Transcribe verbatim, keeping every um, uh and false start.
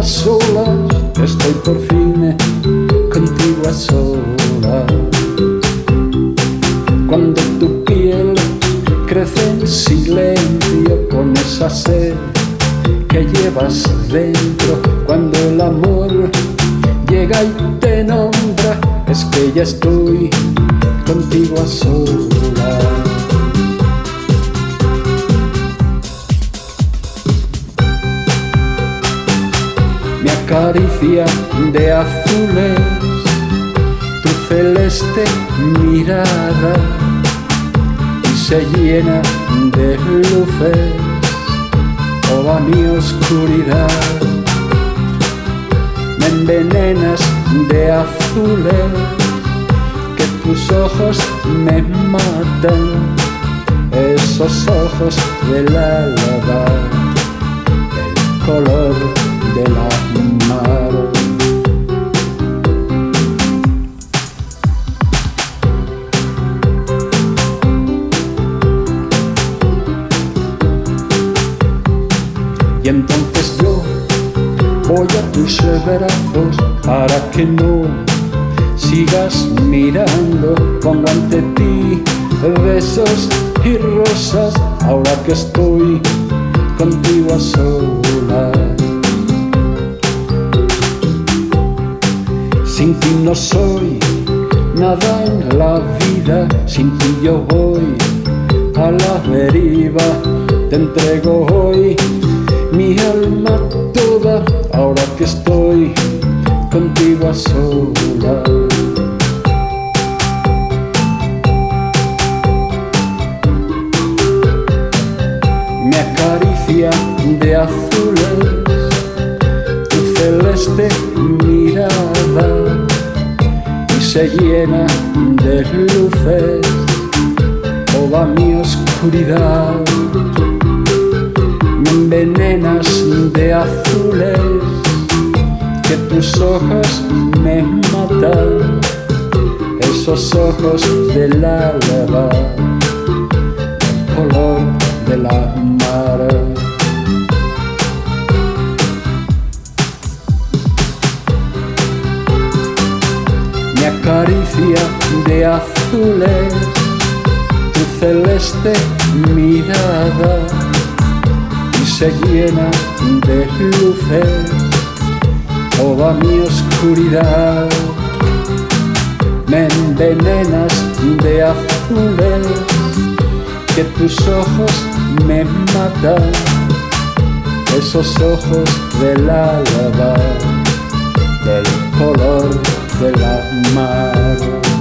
a solas, estoy por fin contigo a solas. Cuando tu piel crece en silencio con esa sed que llevas dentro, cuando el amor llega y te nombra, es que ya estoy contigo a solas. Me acaricia de azules tu celeste mirada y se llena de luces toda mi oscuridad. Me envenenas de azules, que tus ojos me matan, esos ojos del alba, el color de la mar. Y entonces yo voy a tus brazos para que no sigas mirando. Pongo ante ti besos y rosas, ahora que estoy contigo a solas. Sin ti no soy nada en la vida, sin ti yo voy a la deriva. Te entrego hoy mi alma toda, ahora que estoy contigo a solas. Me acaricia de azules tu celeste mirada y se llena de luces toda mi oscuridad. Me envenenas de azules, que tus ojos me matan, esos ojos del alba, el color de la mar. Me acaricia de azules tu celeste mirada y se llena de luces toda mi oscuridad. Me envenenas de azules, que tus ojos me matan, esos ojos del alba, del color de la mar.